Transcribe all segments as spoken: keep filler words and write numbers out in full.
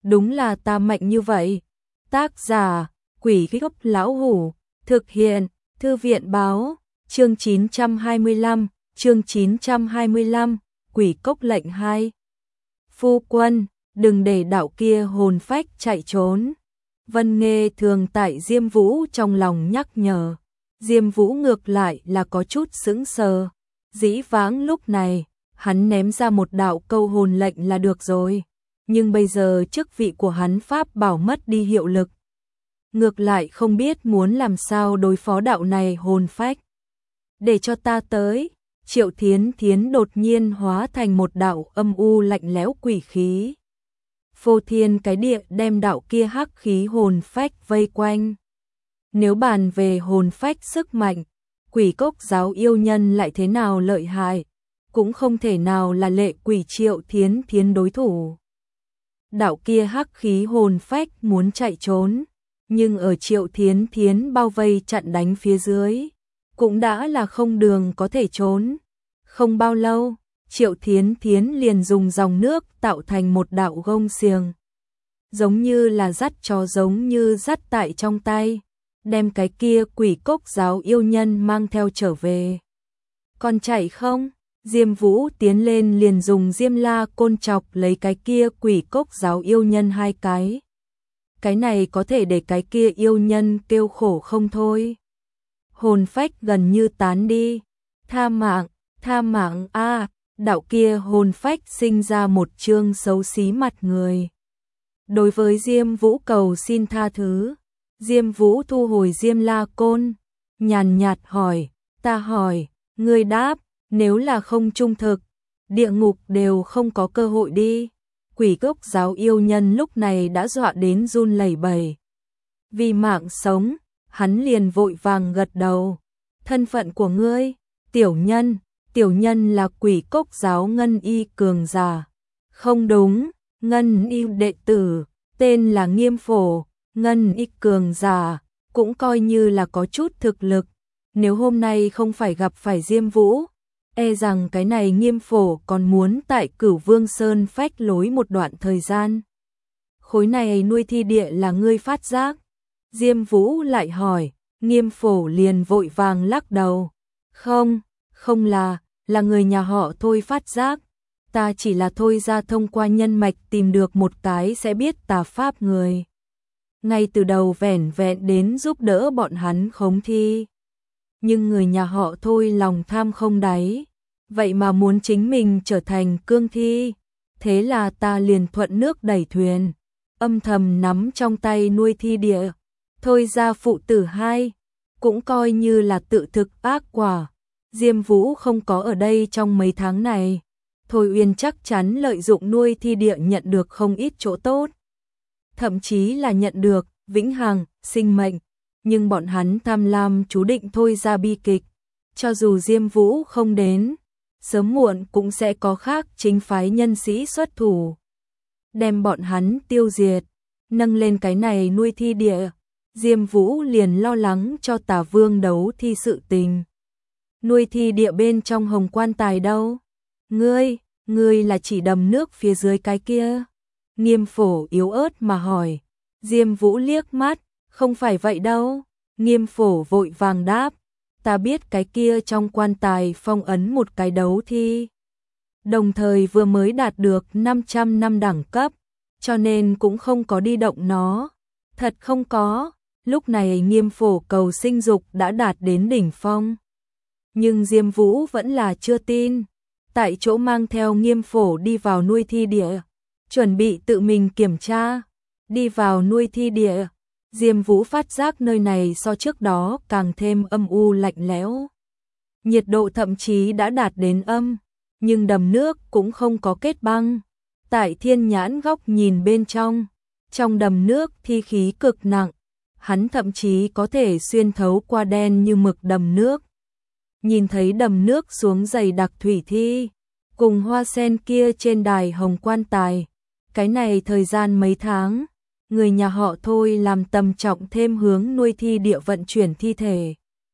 đúng là ta mạnh như vậy. Tác giả, Quỷ Gốc Lão Hủ, thực hiện, Thư viện báo, chương chín trăm hai mươi lăm, chương chín trăm hai mươi lăm, Quỷ Cốc lệnh hai. Phu quân, đừng để đạo kia hồn phách chạy trốn. Vân Nghê thường tại Diêm Vũ trong lòng nhắc nhở. Diêm Vũ ngược lại là có chút sững sờ. Dĩ vãng lúc này, hắn ném ra một đạo câu hồn lệnh là được rồi. Nhưng bây giờ chức vị của hắn pháp bảo mất đi hiệu lực. Ngược lại không biết muốn làm sao đối phó đạo này hồn phách. Để cho ta tới. Triệu Thiến Thiến đột nhiên hóa thành một đạo âm u lạnh lẽo quỷ khí. Phô thiên cái địa đem đạo kia hắc khí hồn phách vây quanh. Nếu bàn về hồn phách sức mạnh, Quỷ Cốc giáo yêu nhân lại thế nào lợi hại, cũng không thể nào là lệ quỷ Triệu Thiến Thiến đối thủ. Đạo kia hắc khí hồn phách muốn chạy trốn, nhưng ở Triệu Thiến Thiến bao vây chặn đánh phía dưới, cũng đã là không đường có thể trốn. Không bao lâu, Triệu Thiến Thiến liền dùng dòng nước tạo thành một đạo gông xiềng. Giống như là dắt chó giống như dắt tại trong tay, đem cái kia Quỷ Cốc giáo yêu nhân mang theo trở về. Còn chạy không? Diêm Vũ tiến lên liền dùng diêm la côn chọc lấy cái kia Quỷ Cốc giáo yêu nhân hai cái. Cái này có thể để cái kia yêu nhân kêu khổ không thôi. Hồn phách gần như tán đi. Tha mạng, tha mạng a, à, đạo kia hồn phách sinh ra một trương xấu xí mặt người. Đối với Diêm Vũ cầu xin tha thứ, Diêm Vũ thu hồi diêm la côn, nhàn nhạt hỏi, ta hỏi, ngươi đáp, nếu là không trung thực, địa ngục đều không có cơ hội đi. Quỷ Cốc giáo yêu nhân lúc này đã dọa đến run lẩy bẩy. Vì mạng sống, hắn liền vội vàng gật đầu. Thân phận của ngươi, tiểu nhân, tiểu nhân là Quỷ Cốc giáo ngân y cường giả. Không đúng, ngân y đệ tử, tên là Nghiêm Phổ, ngân y cường giả, cũng coi như là có chút thực lực. Nếu hôm nay không phải gặp phải Diêm Vũ, e rằng cái này Nghiêm Phổ còn muốn tại Cửu Vương Sơn phách lối một đoạn thời gian. Khối này nuôi thi địa là ngươi phát giác? Diêm Vũ lại hỏi, Nghiêm Phổ liền vội vàng lắc đầu. Không, không là, là người nhà họ Thôi phát giác. Ta chỉ là Thôi ra thông qua nhân mạch tìm được một cái sẽ biết tà pháp người. Ngay từ đầu vẻn vẹn đến giúp đỡ bọn hắn khống thi. Nhưng người nhà họ Thôi lòng tham không đáy, vậy mà muốn chính mình trở thành cương thi. Thế là ta liền thuận nước đẩy thuyền, âm thầm nắm trong tay nuôi thi địa. Thôi ra phụ tử hai, cũng coi như là tự thực ác quả. Diêm Vũ không có ở đây trong mấy tháng này, Thôi Uyên chắc chắn lợi dụng nuôi thi địa nhận được không ít chỗ tốt. Thậm chí là nhận được vĩnh hằng, sinh mệnh. Nhưng bọn hắn tham lam chú định Thôi ra bi kịch. Cho dù Diêm Vũ không đến, sớm muộn cũng sẽ có khác chính phái nhân sĩ xuất thủ. Đem bọn hắn tiêu diệt, nâng lên cái này nuôi thi địa. Diêm Vũ liền lo lắng cho Tà Vương đấu thi sự tình. Nuôi thi địa bên trong hồng quan tài đâu? Ngươi, ngươi là chỉ đầm nước phía dưới cái kia. Nghiêm Phổ yếu ớt mà hỏi. Diêm Vũ liếc mắt, không phải vậy đâu. Nghiêm Phổ vội vàng đáp, ta biết cái kia trong quan tài phong ấn một cái đấu thi. Đồng thời vừa mới đạt được năm trăm năm đẳng cấp, cho nên cũng không có đi động nó. Thật không có, lúc này Nghiêm Phổ cầu sinh dục đã đạt đến đỉnh phong. Nhưng Diêm Vũ vẫn là chưa tin, tại chỗ mang theo Nghiêm Phổ đi vào nuôi thi địa, chuẩn bị tự mình kiểm tra. Đi vào nuôi thi địa, Diêm Vũ phát giác nơi này so trước đó càng thêm âm u lạnh lẽo. Nhiệt độ thậm chí đã đạt đến âm, nhưng đầm nước cũng không có kết băng. Tại thiên nhãn góc nhìn bên trong, trong đầm nước thi khí cực nặng, hắn thậm chí có thể xuyên thấu qua đen như mực đầm nước. Nhìn thấy đầm nước xuống dày đặc thủy thi, cùng hoa sen kia trên đài hồng quan tài. Cái này thời gian mấy tháng, người nhà họ Thôi làm tầm trọng thêm hướng nuôi thi địa vận chuyển thi thể.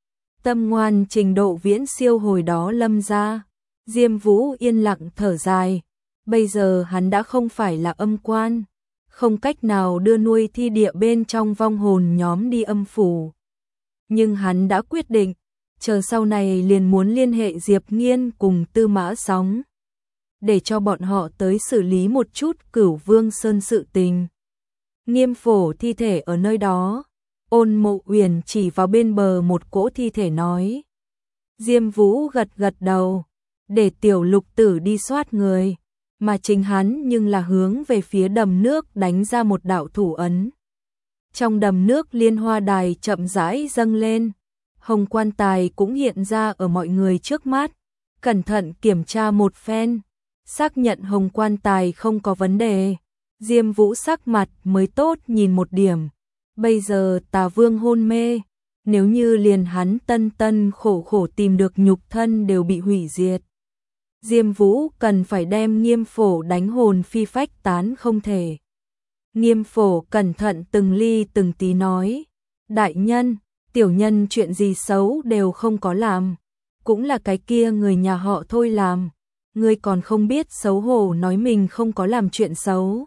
Tâm ngoan trình độ viễn siêu hồi đó lâm ra. Diêm Vũ yên lặng thở dài. Bây giờ hắn đã không phải là âm quan, không cách nào đưa nuôi thi địa bên trong vong hồn nhóm đi âm phủ. Nhưng hắn đã quyết định, chờ sau này liền muốn liên hệ Diệp Nghiên cùng Tư Mã Sóng, để cho bọn họ tới xử lý một chút Cửu Vương Sơn sự tình. Nghiêm Phổ thi thể ở nơi đó, Ôn Mộ Uyển chỉ vào bên bờ một cỗ thi thể nói. Diêm Vũ gật gật đầu, để Tiểu Lục Tử đi soát người, mà chính hắn nhưng là hướng về phía đầm nước đánh ra một đạo thủ ấn. Trong đầm nước liên hoa đài chậm rãi dâng lên, hồng quan tài cũng hiện ra ở mọi người trước mắt, cẩn thận kiểm tra một phen, xác nhận hồng quan tài không có vấn đề. Diêm Vũ sắc mặt mới tốt nhìn một điểm, bây giờ Tà Vương hôn mê, nếu như liền hắn tân tân khổ khổ tìm được nhục thân đều bị hủy diệt, Diêm Vũ cần phải đem Nghiêm Phổ đánh hồn phi phách tán không thể. Nghiêm Phổ cẩn thận từng ly từng tí nói, đại nhân, tiểu nhân chuyện gì xấu đều không có làm, cũng là cái kia người nhà họ Thôi làm, ngươi còn không biết xấu hổ nói mình không có làm chuyện xấu.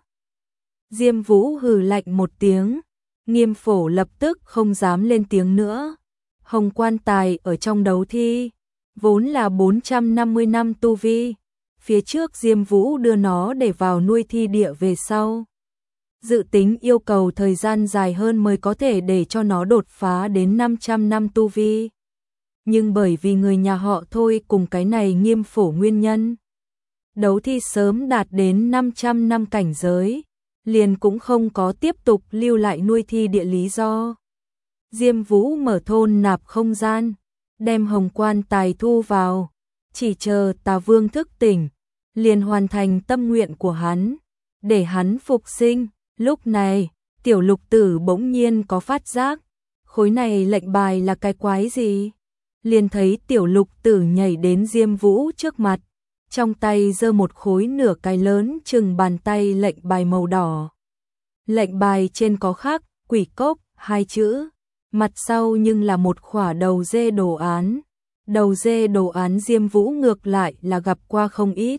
Diêm Vũ hừ lạnh một tiếng, Nghiêm Phổ lập tức không dám lên tiếng nữa. Hồng quan tài ở trong đấu thi, vốn là bốn trăm năm mươi năm tu vi, phía trước Diêm Vũ đưa nó để vào nuôi thi địa về sau. Dự tính yêu cầu thời gian dài hơn mới có thể để cho nó đột phá đến năm trăm năm tu vi. Nhưng bởi vì người nhà họ Thôi cùng cái này Nghiêm Phổ nguyên nhân, đấu thi sớm đạt đến năm trăm năm cảnh giới, liền cũng không có tiếp tục lưu lại nuôi thi địa lý do. Diêm Vũ mở thôn nạp không gian, đem hồng quan tài thu vào, chỉ chờ Tà Vương thức tỉnh, liền hoàn thành tâm nguyện của hắn, để hắn phục sinh. Lúc này, Tiểu Lục Tử bỗng nhiên có phát giác, khối này lệnh bài là cái quái gì? Liền thấy Tiểu Lục Tử nhảy đến Diêm Vũ trước mặt, trong tay giơ một khối nửa cái lớn chừng bàn tay lệnh bài màu đỏ. Lệnh bài trên có khắc Quỷ Cốc hai chữ, mặt sau nhưng là một khỏa đầu dê đồ án. Đầu dê đồ án Diêm Vũ ngược lại là gặp qua không ít.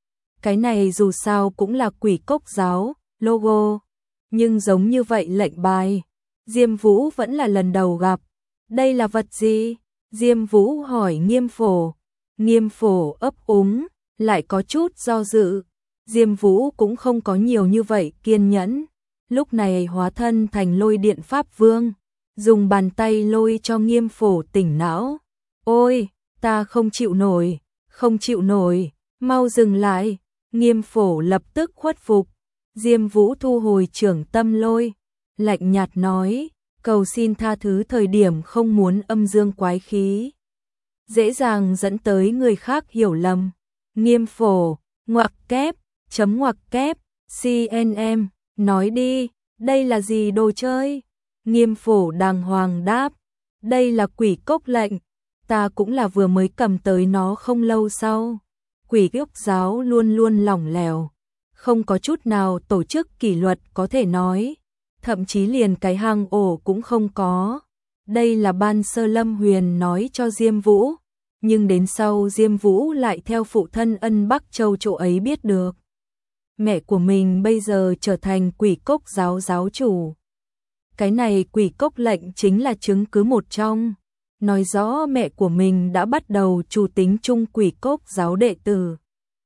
Cái này dù sao cũng là Quỷ Cốc giáo logo, nhưng giống như vậy lệnh bài, Diêm Vũ vẫn là lần đầu gặp. Đây là vật gì? Diêm Vũ hỏi Nghiêm Phổ. Nghiêm Phổ ấp úng, lại có chút do dự. Diêm Vũ cũng không có nhiều như vậy kiên nhẫn, lúc này hóa thân thành Lôi Điện Pháp Vương, dùng bàn tay lôi cho Nghiêm Phổ tỉnh não. Ôi, ta không chịu nổi, không chịu nổi, mau dừng lại. Nghiêm Phổ lập tức khuất phục. Diêm Vũ thu hồi trưởng tâm lôi, lạnh nhạt nói, cầu xin tha thứ thời điểm không muốn âm dương quái khí, dễ dàng dẫn tới người khác hiểu lầm. Nghiêm Phổ, ngoặc kép, chấm ngoặc kép, xê en em, nói đi, đây là gì đồ chơi? Nghiêm Phổ đàng hoàng đáp, đây là Quỷ Cốc lệnh, ta cũng là vừa mới cầm tới nó không lâu sau. Quỷ Cốc giáo luôn luôn lỏng lẻo, không có chút nào tổ chức kỷ luật có thể nói, thậm chí liền cái hang ổ cũng không có. Đây là Ban Sơ Lâm Huyền nói cho Diêm Vũ, nhưng đến sau Diêm Vũ lại theo phụ thân Ân Bắc Châu chỗ ấy biết được. Mẹ của mình bây giờ trở thành Quỷ Cốc giáo giáo chủ. Cái này Quỷ Cốc lệnh chính là chứng cứ một trong, nói rõ mẹ của mình đã bắt đầu chủ tính chung Quỷ Cốc giáo đệ tử.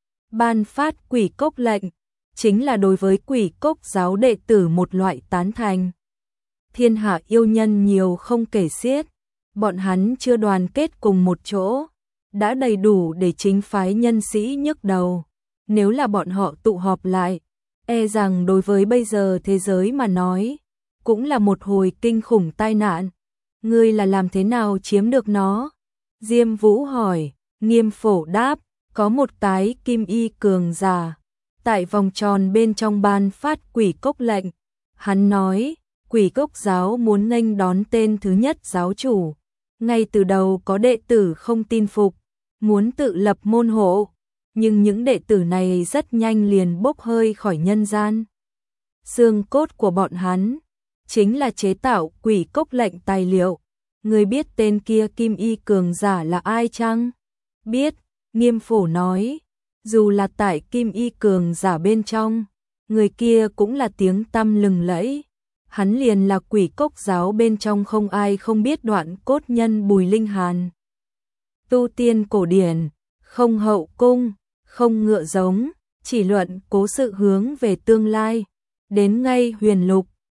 Ban phát Quỷ Cốc lệnh chính là đối với Quỷ Cốc giáo đệ tử một loại tán thành. Thiên hạ yêu nhân nhiều không kể xiết, bọn hắn chưa đoàn kết cùng một chỗ, đã đầy đủ để chính phái nhân sĩ nhức đầu. Nếu là bọn họ tụ họp lại, e rằng đối với bây giờ thế giới mà nói, cũng là một hồi kinh khủng tai nạn. Ngươi là làm thế nào chiếm được nó? Diêm Vũ hỏi. Nghiêm Phổ đáp, có một cái kim y cường giả tại vòng tròn bên trong ban phát Quỷ Cốc lệnh. Hắn nói, Quỷ Cốc giáo muốn nghênh đón tên thứ nhất giáo chủ. Ngay từ đầu có đệ tử không tin phục, muốn tự lập môn hộ, nhưng những đệ tử này rất nhanh liền bốc hơi khỏi nhân gian. Xương cốt của bọn hắn chính là chế tạo Quỷ Cốc lệnh tài liệu. Người biết tên kia kim y cường giả là ai chăng? Biết, Nghiêm Phổ nói, dù là tại kim y cường giả bên trong, người kia cũng là tiếng tăm lừng lẫy. Hắn liền là Quỷ Cốc giáo bên trong không ai không biết đoạn cốt nhân Bùi Linh Hàn. Tu tiên cổ điển, không hậu cung, không ngựa giống, chỉ luận cố sự hướng về tương lai. Đến ngay huyền lục,